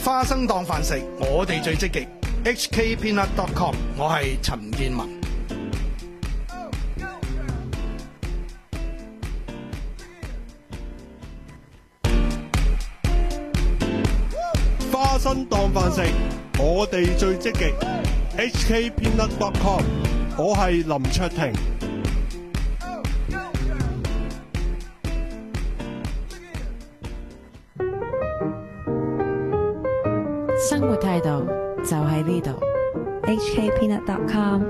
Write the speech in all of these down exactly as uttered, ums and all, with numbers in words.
花生當飯食，我哋最積極。H K Peanut dot com， 我係陳建文。 花生當飯食，我哋最積極。H K Peanut dot com， 我係林卓廷。 生活態度就喺呢度。 H K Peanut dot com。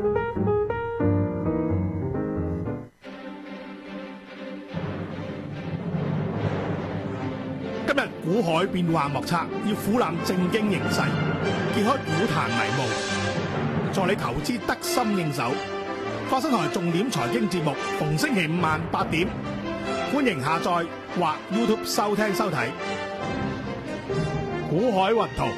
今日股海變幻莫測，要俯覽政經形勢，揭開股壇迷霧，助你投資得心應手。花生台重點財經節目，逢星期五晚八點，歡迎下載或 YouTube 收聽收睇。股海雲圖，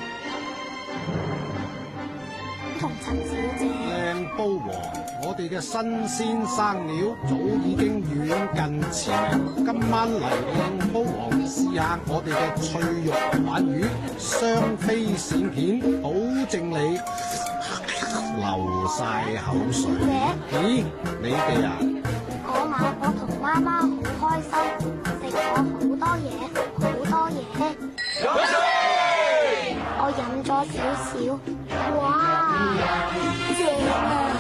同陳小姐。 靚煲王，我哋嘅新鮮生料早已經遠近馳名。今晚嚟靚煲王試下我哋嘅脆肉鯇魚，雙飛鱔片，保證你流晒口水。咦，你哋啊？ 嗰晚我同媽媽好開心，食咗好多嘢，好多嘢。我飲咗少少，哇，正啊！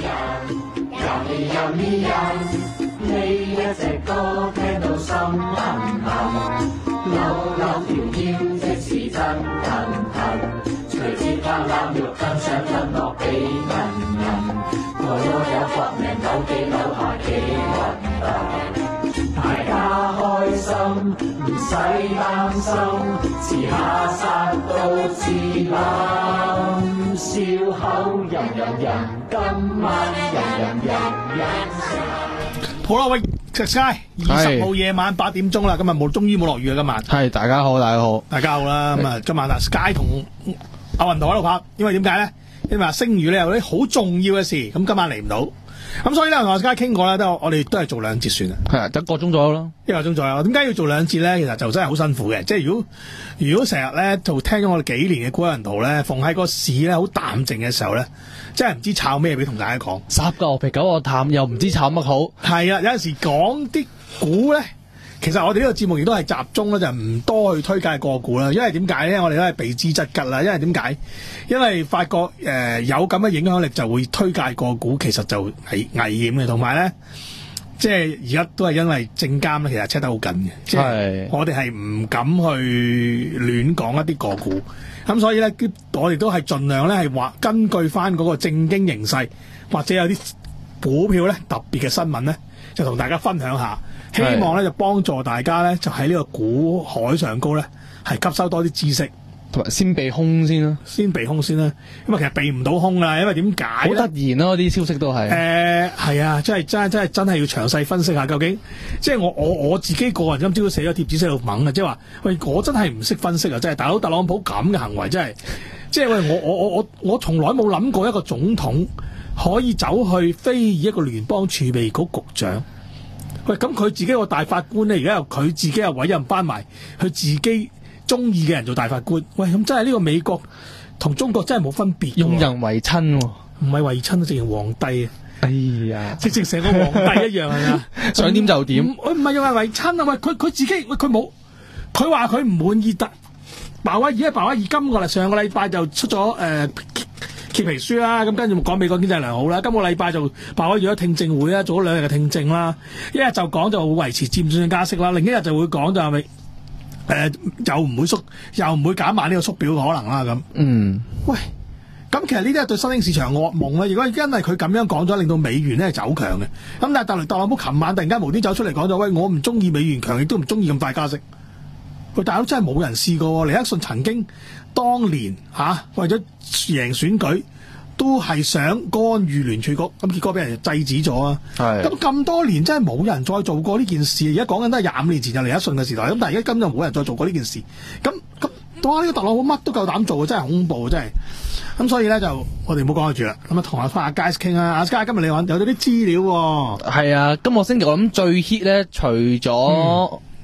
呢一隻歌聽到心痕痕，扭扭條腰即是真騰騰，隨節拍攬肉更想吞落幾銀銀，我有搏命扭幾扭下幾運動，大家開心唔使擔心，遲下殺到自冧，笑口吟吟吟，今晚吟吟吟吟。 好啦，喂，石 Sky， 二十號夜晚八點鐘啦，今日冇，終於冇落雨啊！今晚係大家好，大家好， 大家好啦。咁啊，今晚啊 Sky 同阿雲圖喺度拍，因為點解咧？因為阿星宇咧有啲好重要嘅事，咁今晚嚟唔到，咁所以咧同阿 Sky 傾過咧，都我哋都係做兩節算啦， 係啊，得個鐘左右咯， 一個鐘左右。點解要做兩節咧？其實就真係好辛苦嘅，即係如果如果成日咧就聽咗我哋幾年嘅股人圖咧，逢喺個市咧好淡靜嘅時候咧，真係唔知炒咩俾同大家講， 十個牛皮九個淡，又唔知炒乜好。係啊，有陣時講啲股咧。其實我哋呢個節目亦都係集中咧，就唔多去推介個股啦。因為點解咧？我哋都係避之則吉啦。因為點解？因為發覺誒、呃、有咁嘅影響力，就會推介個股，其實就係危險嘅。同埋咧，即係而家都係因為證監咧，其實 check 得好緊嘅。即係我哋係唔敢去亂講一啲個股。咁所以咧，我哋都係盡量咧係話根據翻嗰個政經形勢，或者有啲股票咧特別嘅新聞咧，就同大家分享下。希望咧就幫助大家咧，就喺呢個股海上高咧，係吸收多啲知識， 同埋先避空先啦， 先避空先啦。因為其實避唔到空啦，因為點解？好突然咯，啲消息都係。 誒係啊，真係真係真係真係要詳細分析下究竟。即係我我我自己個人今朝都寫咗貼紙寫到猛啊！即係話喂，我真係唔識分析啊！真係大佬特朗普咁嘅行為真係，即係喂我我我我我從來冇諗過一個總統可以走去非議一個聯邦儲備局局長。喂，咁佢自己個大法官咧，而家又佢自己又委任翻埋佢自己中意嘅人做大法官。喂，咁真係呢個美國同中國真係冇分別， 用人為親， 唔係為親，直情皇帝啊！ 哎呀， 直情成個皇帝一樣係啊， 想點就點。 佢唔係用人為親啊！喂，佢佢自己喂佢冇，佢話佢唔滿意特鮑威爾，因為鮑威爾今個禮上個禮拜就出咗誒。呃揭皮書啦，咁跟住講美國經濟良好啦。今個禮拜就爆開咗聽證會啦，做咗兩日嘅聽證啦。一日就講就會維持漸進加息啦，另一日就會講就係咪誒又唔會縮，又唔會減慢呢個縮表嘅可能啦咁。嗯，喂，咁其實呢啲係對新興市場噩夢啦。如果因為佢咁樣講咗，令到美元咧係走強嘅，咁但係特特朗普琴晚突然間無端走出嚟講咗，喂，我唔中意美元強，亦都唔中意咁快加息。喂，大佬真係冇人試過，尼克遜曾經當年嚇、啊、為咗贏選舉，都係想干預聯儲局，咁結果俾人制止咗啊！咁咁多年真係冇人再做過呢件事。而家講緊都係廿五年前就尼克遜嘅時代，咁但係而家今日冇人再做過呢件事。咁咁，哇！呢、呢個特朗普乜都夠膽做，真係恐怖，真係。咁所以咧就我哋唔好講住啦。咁啊，同阿阿 Guys 傾啊，阿 Guys 今日你揾有咗啲資料喎、哦。 係啊，今個星期我諗最 hit 咧，除咗、嗯。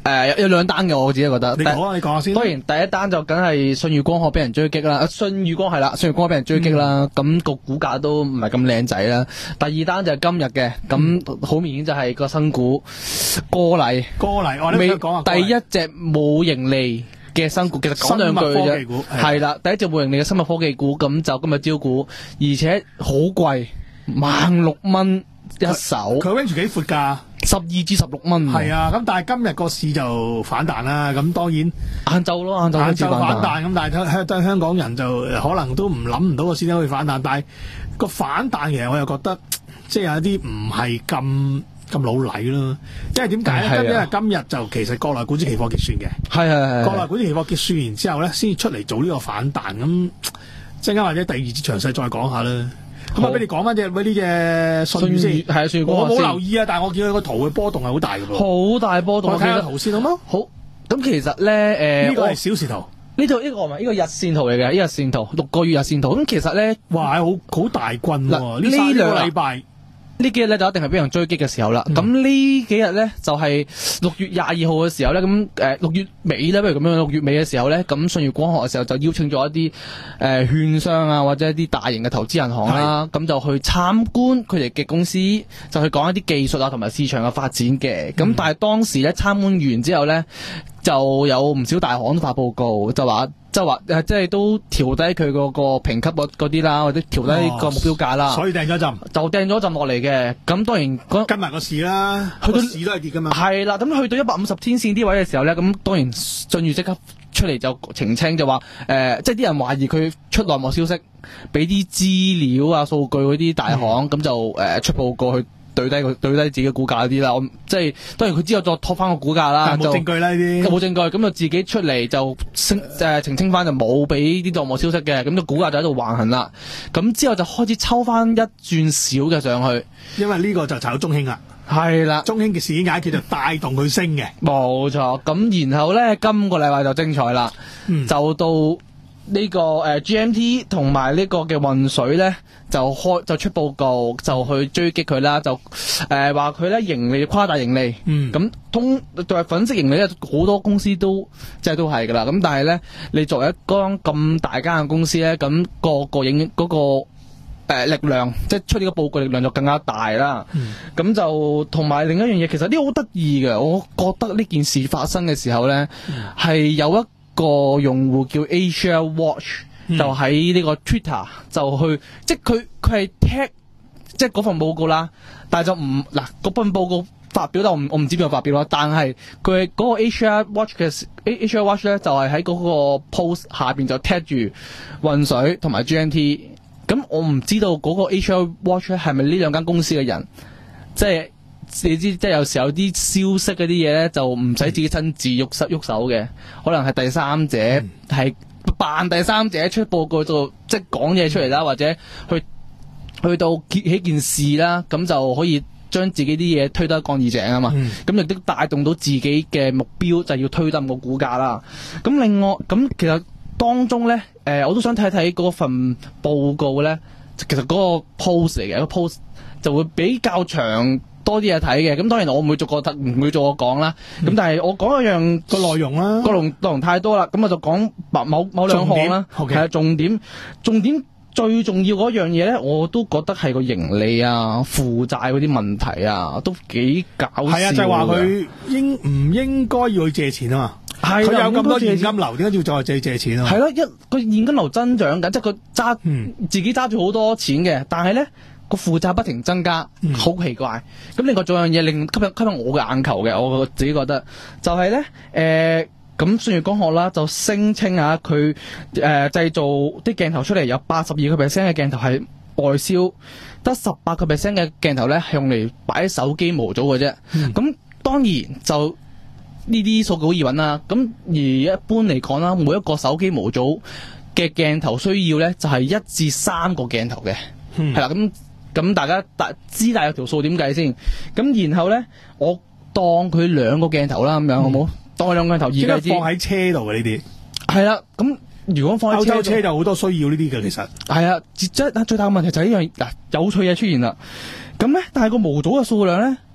誒有有兩單嘅，我自己覺得。 你講啊，你講下先。 當然第一單就梗係舜宇光學俾人追擊啦，舜宇光係啦，舜宇光學俾人追擊啦，咁、嗯、個股價都唔係咁靚仔啦。第二單就係今日嘅，咁好、嗯、明顯就係個新股歌禮。 歌禮，我哋講下第一隻冇盈利嘅新股，其實講兩句啫。係啦，第一隻冇盈利嘅生物科技股，咁就今日招股，而且好貴，萬六蚊一手。 佢 range 幾闊㗎？ 十二至十六蚊。 係啊，咁但係今日個市就反彈啦。咁當然晏晝咯，晏晝晏晝反彈。咁但係香香港人就可能都唔諗唔到個市點可以反彈。但係個反彈其實我又覺得即係有啲唔係咁咁老禮咯。因為點解咧？因為今日就其實國內股指期貨結算嘅。係係係。國內股指期貨結算完之後咧，先至出嚟做呢個反彈。咁陣間或者第二節詳細再講下啦。咁啊，俾你講翻隻呢隻舜宇先，係啊，舜宇光學我冇留意啊，但係我見佢個圖嘅波動係好大嘅噃，好大波動。我睇下圖先好嗎？好，咁其實咧，誒，呢個係小時圖，呢度呢個唔係呢個日線圖嚟嘅，呢個日線圖六個月日線圖。咁其實咧，哇，好好大軍喎！呢兩個禮拜。呢幾日咧就一定係俾人追擊嘅時候啦。咁、嗯、呢幾日咧就係、是、六月廿二號嘅時候咧，咁誒六月尾咧，不如咁樣，六月尾嘅時候咧，咁舜宇光學嘅時候就邀請咗一啲誒、呃、券商啊，或者一啲大型嘅投資銀行啦，咁就去參觀佢哋嘅公司，就去講一啲技術啊同埋市場嘅發展嘅。咁、嗯、但係當時咧參觀完之後咧，就有唔少大行都發報告，就話。就話誒，即係都調低佢嗰個評級嗰啲啦，或者調低個目標價啦、哦。所以掟咗一陣，就掟咗一陣落嚟嘅。咁當然跟埋個市啦，去到市都係跌噶嘛。係啦，咁去到一百五十天線啲位嘅時候咧，咁當然舜宇即刻出嚟就澄清，就話誒、呃，即係啲人懷疑佢出內幕消息，俾啲資料啊、數據嗰啲大行，咁、嗯、就誒、呃、出報告去。對低佢對低自己嘅股價嗰啲啦，我即係當然佢之後再拖翻個股價啦，冇證據啦呢啲，冇證據，咁就自己出嚟就澄誒澄清翻就冇俾啲內幕消息嘅，咁個股價就喺度橫行啦。咁之後就開始抽翻一轉少嘅上去，因為呢個就炒到中興啦，係啦，中興嘅事件解決就帶動佢升嘅，冇錯。咁然後咧，今個禮拜就精彩啦、嗯，就到。呢、這個誒、呃、G M T 同埋呢個嘅渾水咧，就開就出報告，就去追擊佢啦，就誒話佢咧盈利誇大盈利，嗯，咁通作為粉飾盈利咧，好多公司都即係都係噶啦，咁但係咧，你作為一間咁大間嘅公司咧，咁、那個個影嗰、那個誒、呃、力量，即係出呢個報告力量就更加大啦，咁、嗯、就同埋另一樣嘢，其實呢個好得意嘅，我覺得呢件事發生嘅時候咧，係、嗯、有一個用戶叫 Asia Watch、嗯、就喺呢個 Twitter 就去，即係佢佢係 tag 即係嗰份報告啦，但係就唔嗱嗰份報告發表，但我唔我唔知邊度發表啦，但係佢嗰個 Asia Watch 嘅 Asia Watch 咧就係喺嗰個 post 下邊就 tag 住渾水同埋 G M T， 咁我唔知道嗰個 Asia Watch 咧係咪呢兩間公司嘅人，即係。你知即係有時候啲消息嗰啲嘢咧，就唔使自己親自喐手喐手嘅，可能係第三者係扮、嗯、第三者出報告做，即係講嘢出嚟啦，或者去去到揭起件事啦，咁就可以將自己啲嘢推得乾二淨啊嘛。咁亦都帶動到自己嘅目標，就係、是、要推冧個股價啦。咁另外咁其實當中咧，誒、呃、我都想睇睇嗰份報告咧，其實嗰個 post 嚟嘅，個 post 就會比較長。多啲嘢睇嘅，咁當然我唔會逐個唔會做我講啦。咁、嗯、但係我講一樣個內容啦，個內容太多啦，咁我就講某某兩項啦。係啊，重點重點最重要嗰樣嘢咧，我都覺得係個盈利啊、負債嗰啲問題啊，都幾搞笑。係啊，就係話佢應唔應該要去借錢啊嘛？係佢有咁多現金流，點解要再借借錢啊？係咯，一個現金流增長緊，即係佢揸自己揸住好多錢嘅，但係咧。個負債不停增加，好、嗯、奇怪。咁另外仲有樣嘢令吸引吸引我嘅眼球嘅，我自己覺得就係、是、咧，誒咁舜宇光學啦，就聲稱啊，佢誒製造啲鏡頭出嚟有八十二個 percent 嘅鏡頭係外銷，得十八個 percent 嘅鏡頭咧係用嚟擺喺手機模組嘅啫。咁、嗯、當然就呢啲數據好易揾啦。咁而一般嚟講啦，每一個手機模組嘅鏡頭需要咧就係、是、一至三個鏡頭嘅，係、嗯、啦咁。咁大家大知大有條數點計先，咁然後咧，我當佢兩個鏡頭啦，咁樣、嗯、好冇？當佢兩個鏡頭，而家放喺車度嘅呢啲，係啦。咁如果放喺歐洲車就好多需要呢啲嘅，其實係啊。即係最大嘅問題就係呢樣嗱有趣嘢出現啦。咁咧，但係個模組嘅數量咧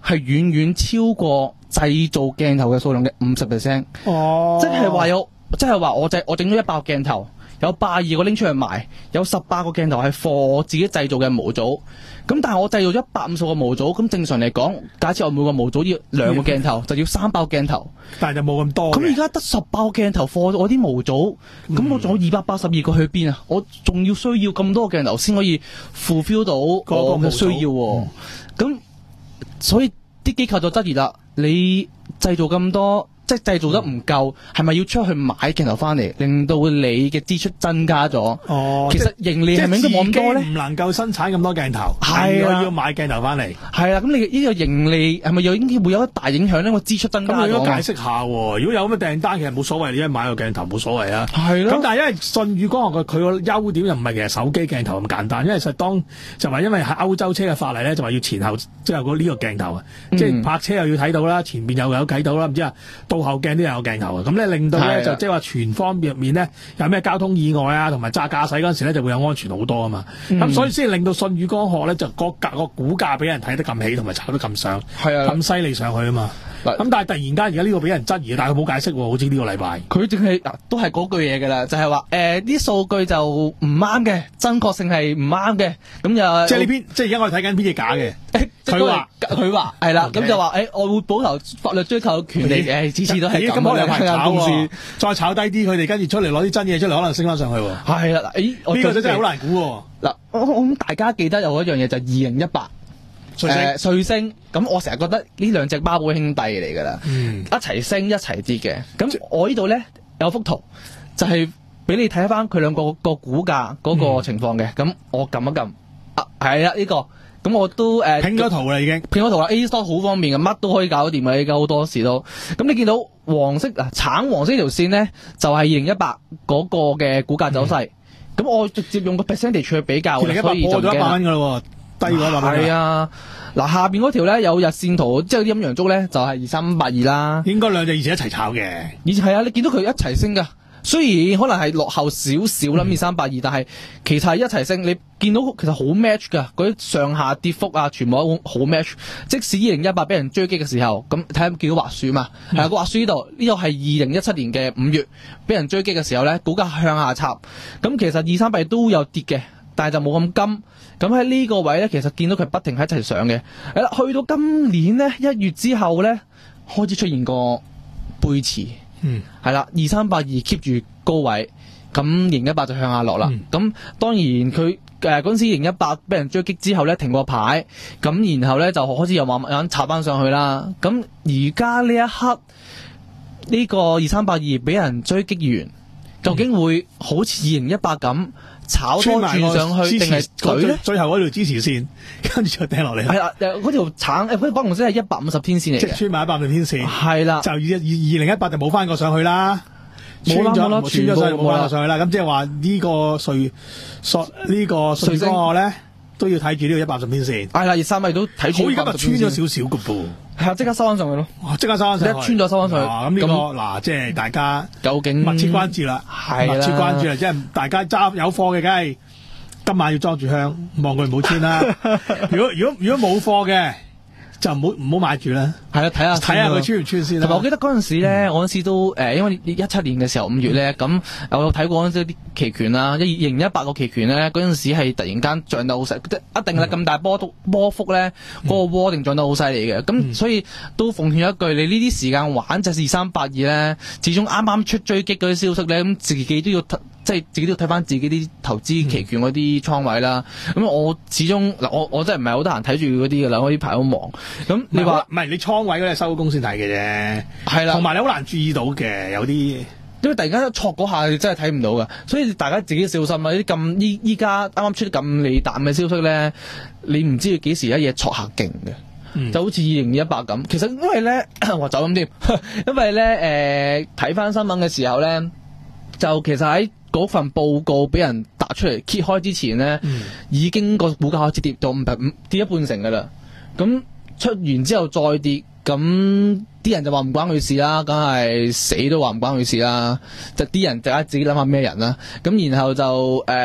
係遠遠超過製造鏡頭嘅數量嘅五十 percent。 哦， 即係話有，即係話我製我整咗一百個鏡頭，有百二個拎出去賣，有十八個鏡頭係貨我自己製造嘅模組。咁但係我製造一百五十個模組，咁正常嚟講，假設我每個模組要兩個鏡頭，就要三百個鏡頭。 但係就冇咁多嘅。 咁而家得十八個鏡頭貨我啲模組，咁、我仲有二百八十二個去邊啊？我仲要需要咁多個鏡頭先可以 fulfill 到我嘅需要喎。咁、所以啲機構就質疑啦，你製造咁多。即係製造得唔夠，係咪要出去買鏡頭翻嚟，令到你嘅支出增加咗？ 哦， 其實盈利係咪應該冇咁多咧？ 唔能夠生產咁多鏡頭， 係啊， 要買鏡頭翻嚟。 係啊，咁你呢個盈利係咪又應該會有一大影響咧？個支出增加咗。 咁你應該解釋下喎。如果有咁嘅訂單，其實冇所謂，你一買個鏡頭冇所謂啊。 係咯。 咁但係因為舜宇光學佢佢個優點又唔係其實手機鏡頭咁簡單，因為實當就話因為喺歐洲車嘅法例咧，就話要前後即係有呢個鏡頭啊， 嗯、 即係泊車又要睇到啦，前邊又有睇到啦，唔知啊倒後鏡都有鏡頭啊。咁咧令到咧就即係話全方面入面咧有咩交通意外啊，同埋揸駕駛嗰陣時咧就會有安全好多啊嘛。咁、嗯、所以先令到舜宇光學咧就個價個股價俾人睇得咁起，同埋炒得咁上， 係啊， 咁犀利上去啊嘛。咁但係突然間而家呢個俾人質疑，但係佢冇解釋喎，好似呢個禮拜佢淨係嗱都係嗰句嘢㗎啦，就係話誒啲數據就唔啱嘅，真確性係唔啱嘅，咁就即係呢篇即係而家我哋睇緊篇嘢假嘅。佢話佢話係啦，咁就話誒我會保留法律追求權利嘅，次次都係咁可能有排炒公司， 再炒低啲，佢哋跟住出嚟攞啲真嘢出嚟，可能升翻上去喎。 係啦，誒呢個真係好難估喎。 嗱，我我諗大家記得有一樣嘢就係二零一八。誒瑞星，咁我成日覺得呢兩隻孖寶兄弟嚟㗎啦，嗯、一齊升一齊跌嘅。咁我呢度咧有幅圖，就係、是、俾你睇翻佢兩個個股價嗰個情況嘅。咁、嗯、我撳一撳，啊係啊呢個，咁我都誒拼咗圖啦已經， 拼咗圖啦。A Store 好方便嘅，乜都可以搞掂嘅，而家好多時都。咁你見到黃色啊橙黃色條線咧，就係二零一八嗰個嘅股價走勢。咁、嗯、我直接用個 percentage 去比較， 二零一八破咗一百蚊㗎啦。低咗一百蚊。係啊，嗱下邊嗰條咧有日線圖，即係啲陰陽燭咧就係二三八二啦。 應該兩隻以前一齊炒嘅。 以前係啊，你見到佢一齊升噶，雖然可能係落後少少啦，二三八二，但係其實係一齊升。你見到其實好 match 噶，嗰啲上下跌幅啊，全部都好 match。即使二零一八俾人追擊嘅時候，咁睇下見到滑鼠嘛，係、嗯、啊個滑鼠呢度呢度係二零一七年嘅五月俾人追擊嘅時候咧，股價向下插。咁其實二三八二都有跌嘅，但係就冇咁金。咁喺呢個位咧，其實見到佢不停喺一齊上嘅。係啦，去到今年咧一月之後咧，開始出現個背馳。嗯，係啦，二三八二 keep 住高位，咁二零一八就向下落啦。咁、嗯、當然佢誒嗰陣時二零一八俾人追擊之後咧停過牌，咁然後咧就開始又慢慢插翻上去啦。咁而家呢一刻呢、呢個二三八二俾人追擊完，究竟會好似二零一八咁？炒多轉上去定係佢咧？ 最後嗰條支持線，跟住就掟落嚟。係啦，嗰條橙誒，嗰條粉紅色係一百五十天線嚟嘅， 即係穿埋一百五十天線。 係啦， 就二二二零一八就冇翻過上去啦，穿咗穿咗上冇翻過上去啦。咁即係話呢個瑞索呢個瑞光咧都要睇住呢個一百五十天線。係啦，二三咪都睇住。 好，而家就穿咗少少嘅噃。 係啊，即刻收翻上去咯！ 即刻收翻上去， 一穿咗收翻上去。 咁呢、這個嗱，即係大家究竟密切關注啦， 係密切關注啦，即係大家揸有貨嘅，梗係今晚要裝住香，望佢唔好穿啦。如果如果如果冇貨嘅，就唔好唔好買住啦。 係啊，睇下睇下佢穿唔穿先啦。 同埋我記得嗰陣時咧，我嗰陣時都誒，因為一七年嘅時候五月咧，咁、嗯、我有睇過嗰陣時啲期權啦，一二零一八個期權咧，嗰陣時係突然間漲得好犀，即一定係咁大波幅波幅咧，嗰、那個窩定漲得好犀利嘅。咁、嗯、所以都奉勸一句，你呢啲時間玩就係二三八二咧，始終啱啱出追擊嗰啲消息咧，咁自己都要即係自己都要睇翻自己啲投資期權嗰啲倉位啦。咁、嗯、我始終嗱，我我真係唔係好得閒睇住嗰啲噶啦，我呢排好忙。咁你話唔係你倉位嗰啲收工先睇嘅啫，係啦，同埋你好難注意到嘅有啲， 因為突然間一挫嗰下，你真係睇唔到噶，所以大家自己小心啊！啲咁依依家啱啱出啲咁利淡嘅消息咧，你唔知佢幾時一嘢挫下勁嘅。嗯、就好似二零一八咁。其實因為咧，我走咁添，因為咧誒睇翻新聞嘅時候咧，就其實喺嗰份報告俾人打出嚟揭開之前咧，嗯、已經個股價開始跌到五跌一半成噶啦。咁出完之後再跌，咁啲人就話唔關佢事啦，梗係死都話唔關佢事啦。就啲人大家自己諗下咩人啦。咁然後就誒、呃、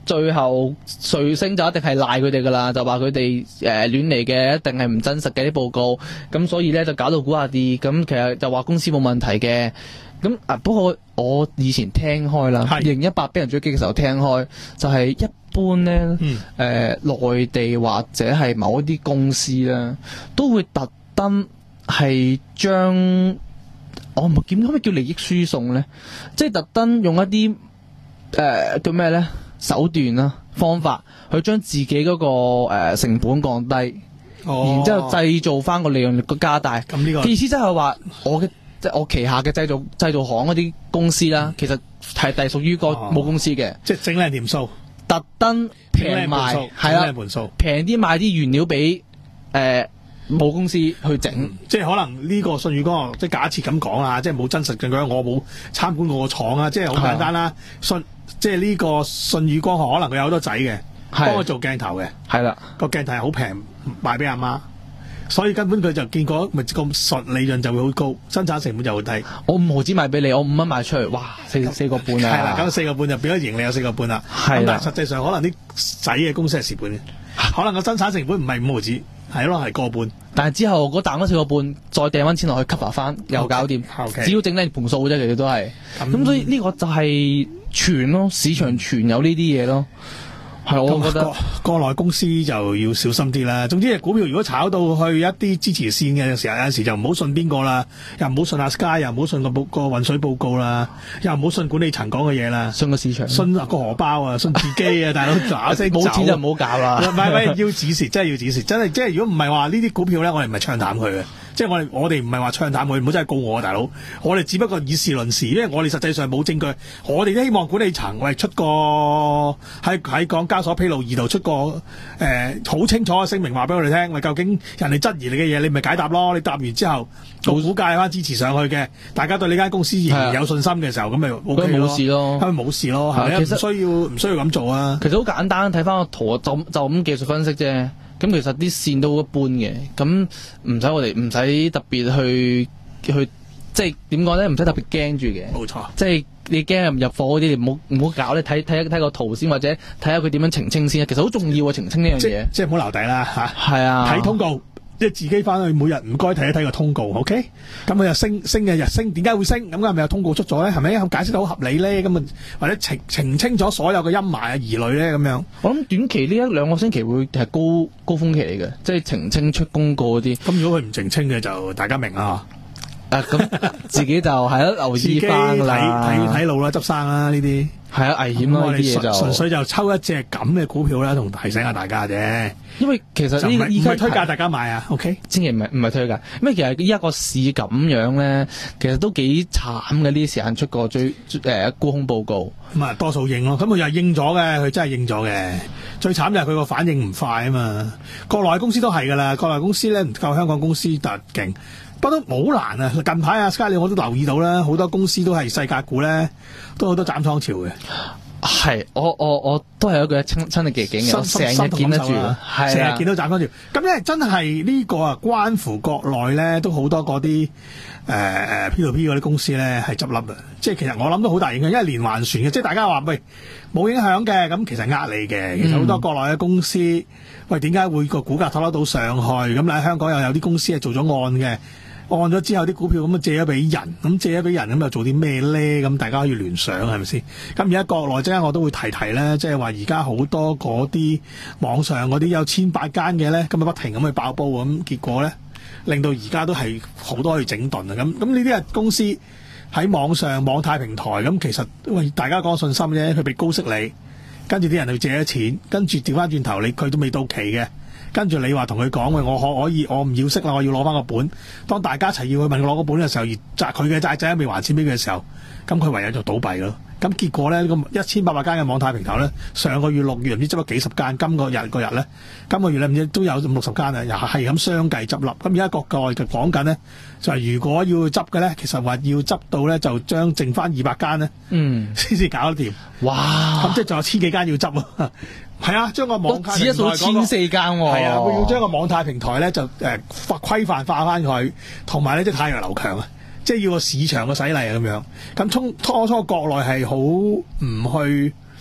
最後瑞星就一定係賴佢哋噶啦，就話佢哋誒亂嚟嘅，一定係唔真實嘅啲報告，咁所以咧就搞到股價跌，咁其實就話公司冇問題嘅。咁啊，不過我以前聽開啦，二零一八俾人追擊嘅時候聽開，就係、是、一般咧，誒、 嗯呃、內地或者係某一啲公司咧，都會特登係將我唔點可唔可以叫利益輸送咧？即係特登用一啲誒、呃、叫咩咧手段啦方法，去將自己嗰、那個、呃、成本降低， 哦、 然之後製造翻個利潤率加大。 咁呢個意思即係話我嘅。即係我旗下嘅製造製造行嗰啲公司啦，其實係隸屬於個母公司嘅、哦， 即係整靚掂數， 特登平賣，係啦，平啲賣啲原料俾誒母公司去整、嗯， 即係可能呢個舜宇光學，即係假設咁講啦，即係冇真實證據，我冇參觀過個廠啊，即係好簡單啦。舜即係呢個舜宇光學，可能佢有好多仔嘅，幫佢做鏡頭嘅，係啦，個鏡頭係好平賣俾阿媽。所以根本佢就見過，咪個純利潤就會好高，生產成本就好低。我五毫紙賣俾你，我五蚊賣出去，哇，四四個半啊！係啦，咁四個半就變咗盈利有四個半啦。係啦，但係實際上可能啲仔嘅公司係蝕本嘅，可能個生產成本唔係五毫紙，係咯係個半。但係之後嗰賺嗰四個半，再掟翻錢落去 cover 翻，又搞掂。Okay, 只要整靚盤數啫，其實都係。咁、嗯、所以呢個就係傳咯，市場傳有呢啲嘢咯。係，我覺得國國內公司就要小心啲啦。總之，股票如果炒到去一啲支持線嘅時候，有陣時就唔好信邊個啦，又唔好信阿 Sky， 又唔好信個報個運水報告啦，又唔好信管理層講嘅嘢啦，信個市場，信個荷包啊，信自己啊，大佬嗱聲冇錢就唔好搞啦。唔係唔係，要止蝕，真係要止蝕，真係即係如果唔係話呢啲股票咧，我哋唔係唱淡佢嘅。即係我哋我哋唔係話唱淡佢，唔好真係告我啊，大佬！我哋只不過以事論事，因為我哋實際上冇證據。我哋都希望管理層喂出個喺喺港交所披露易度出個誒好、呃、清楚嘅聲明，話俾我哋聽。喂，究竟人哋質疑你嘅嘢，你咪解答咯？你答完之後，個股價翻支持上去嘅，大家對呢間公司仍然有信心嘅時候，咁咪 O K 咯。冇事咯，係咪冇事咯？係咪？其實唔需要唔需要咁做啊？其實好簡單，睇翻個圖就就咁技術分析啫。咁其實啲線都一般嘅，咁唔使我哋唔使特別去去，即係點講咧？唔使特別驚住嘅。冇錯，即係你驚入入貨嗰啲，你唔好唔好搞咧。睇睇睇個圖先，或者睇下佢點樣澄清先。其實好重要啊，澄清呢樣嘢。即係唔好留底啦嚇。係啊，睇通告。即係自己翻去每日唔該睇一睇個通告 ，OK？咁佢又升升嘅日升，點解會升？咁係咪有通告出咗咧？係咪解釋得好合理咧？咁啊，或者澄澄清咗所有嘅陰霾啊疑慮咧？咁樣，我諗短期呢一兩個星期會係高高峰期嚟嘅，即係澄清出公告嗰啲。咁如果佢唔澄清嘅，就大家明啦。啊，咁自己就係咯，留意翻啦，睇睇路啦，執生啦呢啲。係啊，危險咯呢啲嘢就純粹就抽一隻咁嘅股票啦，同提醒下大家啫。因為其實呢個依家推介大家買啊 ，OK？千祈唔係唔係推介。因為其實依家個市咁樣咧，其實都幾慘嘅。呢啲時間出個最誒沽空報告，咁啊多數應咯。咁佢又係應咗嘅，佢真係應咗嘅。最慘就係佢個反應唔快啊嘛。國內公司都係噶啦，國內公司咧唔夠香港公司特勁。不過都好難啊！近排啊 Sky 我都留意到啦，好多公司都係世界股咧，都好多斬倉潮嘅。係，我我我都係一個親親歷其境嘅，成日見得住，成日見到斬倉潮。咁因為真係呢個啊，關乎國內咧都好多嗰啲誒誒 P to P 嗰啲公司咧係執笠啊！即係其實我諗都好大影響，因為連環船嘅，即係大家話喂冇影響嘅，咁其實呃你嘅。其實好多國內嘅公司，喂點解會個股價拖得到上去？咁喺香港又有啲公司係做咗案嘅。按咗之後啲股票咁啊借咗俾人，咁借咗俾人咁又做啲咩咧？咁大家可以聯想係咪先？咁而家國內即係我都會提提咧，即係話而家好多嗰啲網上嗰啲有千百間嘅咧，咁啊不停咁去爆煲咁，結果咧令到而家都係好多去整頓啊！咁咁呢啲係公司喺網上網貸平台咁，其實喂大家講信心啫，佢俾高息你，跟住啲人去借咗錢，跟住調翻轉頭你佢都未到期嘅。跟住你話同佢講，喂，我可可以，我唔要息啦，我要攞翻個本。當大家一齊要去問佢攞個本嘅時候，而責佢嘅債仔未還錢俾佢嘅時候，咁佢唯有就倒閉咯。咁結果咧，咁一千八百間嘅網貸平台咧，上個月六月唔知執咗幾十間，今個日個日咧，今個月咧唔知都有五六十間啊，又係咁相繼執笠。咁而家國內嘅講緊咧，就係如果要執嘅咧，其實話要執到咧，就將剩翻二百間咧，嗯，先至搞得掂。哇！咁即係仲有千幾間要執啊！係啊，將個網貸平台嗰個千四間喎，係啊，佢要將個網貸平台咧就誒規範化翻佢，同埋咧即係太陽流強啊，即係要個市場嘅洗禮啊咁樣。咁初初初國內係好唔去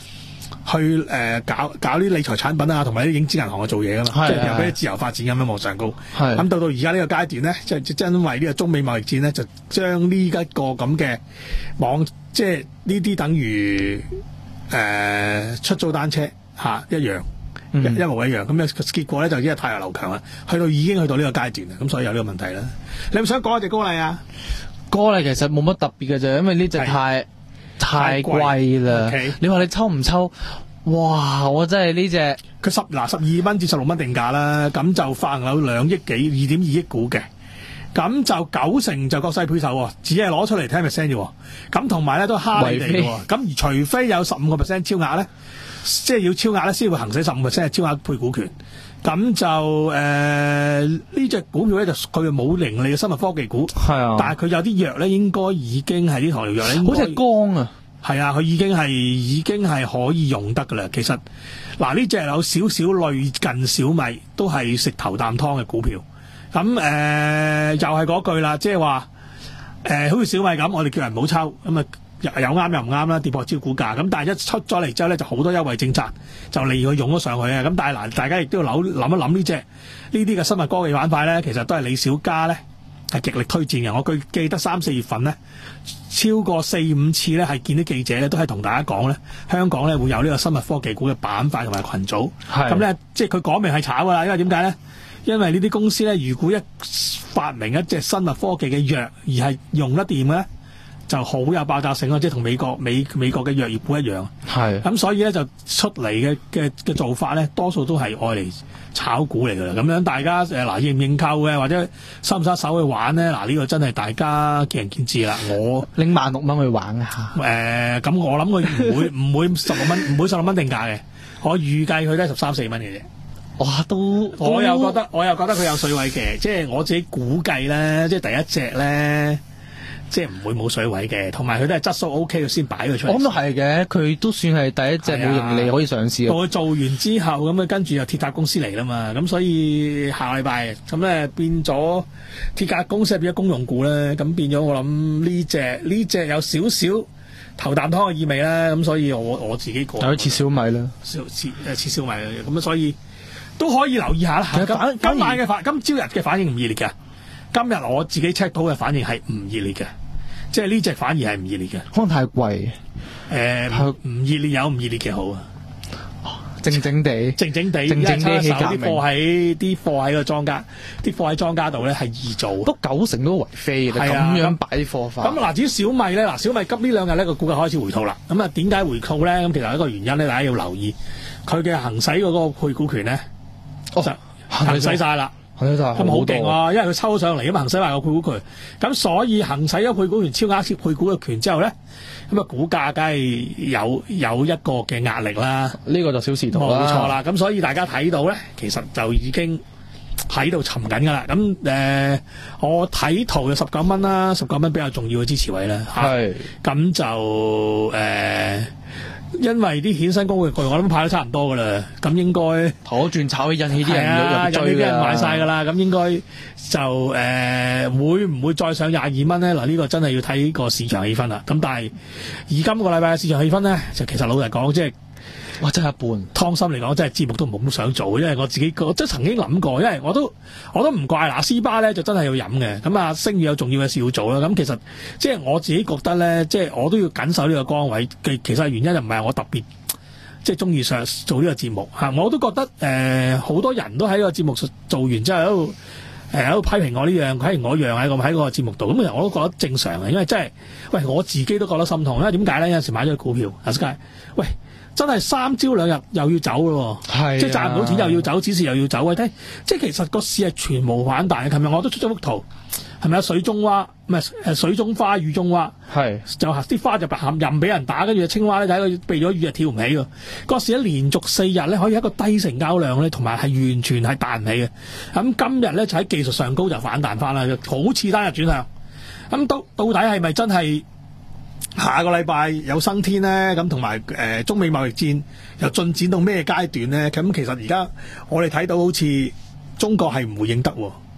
去誒、呃、搞搞啲理財產品啊，同埋啲影子銀行去做嘢噶嘛， 係即係由係俾自由發展咁樣往上高。 係咁到到而家呢個階段咧，即係即係因為呢個中美貿易戰咧，就將呢一個咁嘅網，即係呢啲等於誒、呃、出租單車嚇、啊、一樣。 嗯一一模一樣，咁嘅結果咧就已經係太陽流強啦，去到已經去到呢個階段啦，咁所以有呢個問題啦。你有冇想講下隻高麗啊？ 歌嚟其實冇乜特別嘅啫，因為呢只太太貴啦。 OK 你話你抽唔抽？哇！我真係呢只佢十嗱十二蚊至十六蚊定價啦，咁就發行有兩億幾二點二億股嘅，咁就九成就國際配售喎，只係攞出嚟ten percent啫喎，咁同埋咧都蝦你哋嘅喎，咁而除非有十五個 percent 超額咧，即係要超額咧先會行使十五 percent 超額配股權。咁就誒呢隻股票咧就佢冇盈利嘅生物科技股， 係啊， 但係佢有啲藥咧應該已經係啲糖尿藥咧， 好似係光啊， 係啊，佢已經係已經係可以用得噶啦。其實嗱呢隻有少少類近小米，都係食頭啖湯嘅股票。咁誒、呃、又係嗰句啦，即係話誒好似小米咁，我哋叫人唔好抽咁啊。有啱又唔啱啦，跌破招股價咁，但係一出咗嚟之後咧，就好多優惠政策就利佢湧咗上去啊！咁但係嗱，大家亦都要諗諗一諗呢隻呢啲嘅生物科技板塊咧，其實都係李小加咧係極力推薦嘅。我記記得三四月份咧，超過四五次咧係見啲記者咧都係同大家講咧，香港咧會有呢個生物科技股嘅板塊同埋群組。咁咧，即係佢講明係炒㗎啦，因為點解咧？因為呢啲公司咧，如果一發明一隻生物科技嘅藥而係用得掂嘅咧，就好有爆炸性咯，即係同美國美美國嘅藥業股一樣。係咁，所以咧就出嚟嘅嘅嘅做法咧，多數都係愛嚟炒股嚟㗎啦。咁樣大家誒嗱認唔認購嘅，或者收唔收手去玩咧？嗱呢個真係大家見仁見智啦。我拎萬六蚊去玩下。 誒咁，我諗佢唔會唔會十六蚊，唔會十六蚊定價嘅。我預計佢都係十三四蚊嘅啫。 哇！都我又覺得我又覺得佢有水位嘅，即係我自己估計咧，即係第一隻咧。即係唔會冇水位嘅，同埋佢都係質素 O K 嘅先擺佢出嚟。 我諗都係嘅，佢都算係第一隻冇盈利可以上市。 到佢做完之後，咁啊跟住又鐵塔公司嚟啦嘛，咁所以下禮拜咁咧變咗鐵塔公司變咗公用股咧，咁變咗我諗呢隻呢隻有少少頭啖湯嘅意味啦，咁所以我我自己個有似小米啦， 似似誒似小米咁啊，所以都可以留意下啦。今今晚嘅反今朝日嘅反應唔熱烈嘅。今日我自己 check 到嘅反應係唔熱烈嘅，即係呢隻反而係唔熱烈嘅， 可能太貴。 誒唔熱烈有唔熱烈嘅好啊， 靜靜地， 靜靜地， 靜靜地起革命。 啲貨喺啲貨喺個莊家，啲貨喺莊家度咧係易做， 都九成都為非嘅，咁樣擺貨法。 咁嗱，至於小米咧，嗱小米急呢兩日咧個股價開始回吐啦。咁啊點解回吐咧？咁其實一個原因咧，大家要留意佢嘅行使嗰個配股權咧，就行使晒啦。咁好勁喎，因為佢抽上嚟咁行使埋個配股權，咁所以行使咗配股權超額配股嘅權之後咧，咁啊股價梗係有有一個嘅壓力啦。呢個就小時圖啦，冇錯啦。咁所以大家睇到咧，其實就已經喺度沉緊㗎啦。咁誒、呃，我睇圖就十九蚊啦，十九蚊比較重要嘅支持位啦。係，咁就誒。呃因為啲衍生工具我諗派得差唔多噶啦，咁應該妥轉炒起引起啲人入追啦，引起啲人買晒噶啦，咁應該就誒、呃、會唔會再上廿二蚊咧？嗱，呢個真係要睇個市場氣氛啦。咁但係而今個禮拜嘅市場氣氛咧，就其實老實講，即係哇，真係一半。湯心嚟講，真係節目都唔好咁想做，因為我自己我真係曾經諗過，因為我都我都唔怪嗱，斯巴咧就真係要飲嘅。咁啊，星宇有重要嘅事要做啦。咁其實即係我自己覺得咧，即係我都要緊守呢個崗位嘅。其實原因就唔係我特別即係中意上做呢個節目嚇，我都覺得誒好、呃、多人都喺個節目做完之後喺度誒喺度批評我呢樣，批評我樣喺個喺個節目度。咁其實我都覺得正常嘅，因為真係喂我自己都覺得心痛。因為點解咧？有陣時買咗股票，阿 Sky 喂。真係三朝兩日又要走咯，即係賺唔到錢又要走，指示又要走。喂，睇即係其實個市係全無反彈。琴日我都出咗幅圖，係咪啊？水中蛙唔係誒水中花雨中蛙，係就啲花就白冚任俾人打，跟住青蛙咧睇佢避咗雨就跳唔起喎。個市咧連續四日咧可以一個低成交量咧，同埋係完全係彈唔起嘅。咁今日咧就喺技術上高就反彈翻啦，好似單日轉向。咁到到底係咪真係？下個禮拜有生天咧，咁同埋誒中美貿易戰又進展到咩階段咧？咁其實而家我哋睇到好似中國係唔回應得，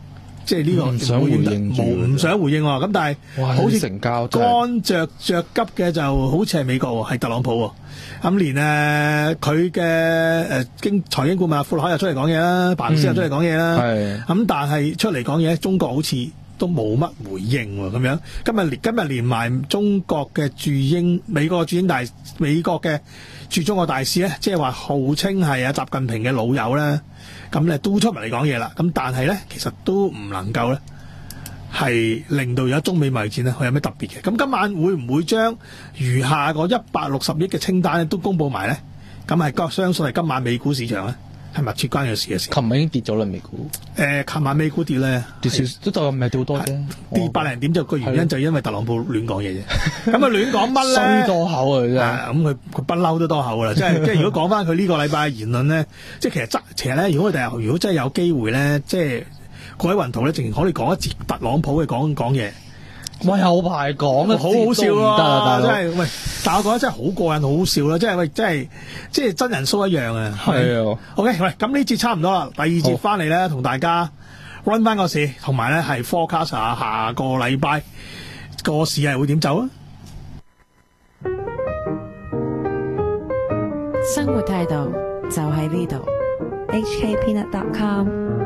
即係呢個唔想回應住冇唔想回應喎。咁但係哇好似成交真係乾着着急嘅就好似係美國喎，係特朗普喎。咁連誒佢嘅誒經財經顧問阿富海又出嚟講嘢啦，白斯又出嚟講嘢啦。 係咁但係出嚟講嘢，中國好似都冇乜回應喎，咁樣今日連今日連埋中國嘅駐英美國駐英大美國嘅駐中國大使咧，即係話號稱係阿習近平嘅老友咧，咁咧都出埋嚟講嘢啦。咁但係咧，其實都唔能夠咧係令到而家中美貿易戰咧，佢有咩特別嘅？咁今晚會唔會將餘下個一百六十億嘅清單咧都公佈埋咧？咁係相信係今晚美股市場咧係密切關嘅事嘅事。 琴日已經跌咗啦，美股誒，琴晚美股跌咧， 跌少都就唔係跌好多啫， 跌百零點就個原因就因為特朗普亂講嘢啫。咁啊亂講乜咧？ 衰多口啊！真係啊咁佢佢不嬲都多口噶啦，即係即係如果講翻佢呢個禮拜嘅言論咧，即係其實真其實咧，如果佢第日如果真係有機會咧，即係各位雲圖咧，淨係可以講一節特朗普嘅講講嘢。 喂，有排講啊， 好好笑唔得啊，大真佬。 係喂！但我覺得真係好過癮，好好笑啦！即係喂，真係即係真人 show 一樣啊！ 係啊。 OK，喂，咁呢節差唔多啦，第二節翻嚟咧，同大家 run 翻個市，同埋咧係 forecast 下下個禮拜個市係會點走啊！ 生活態度就喺呢度。 H K peanut dot com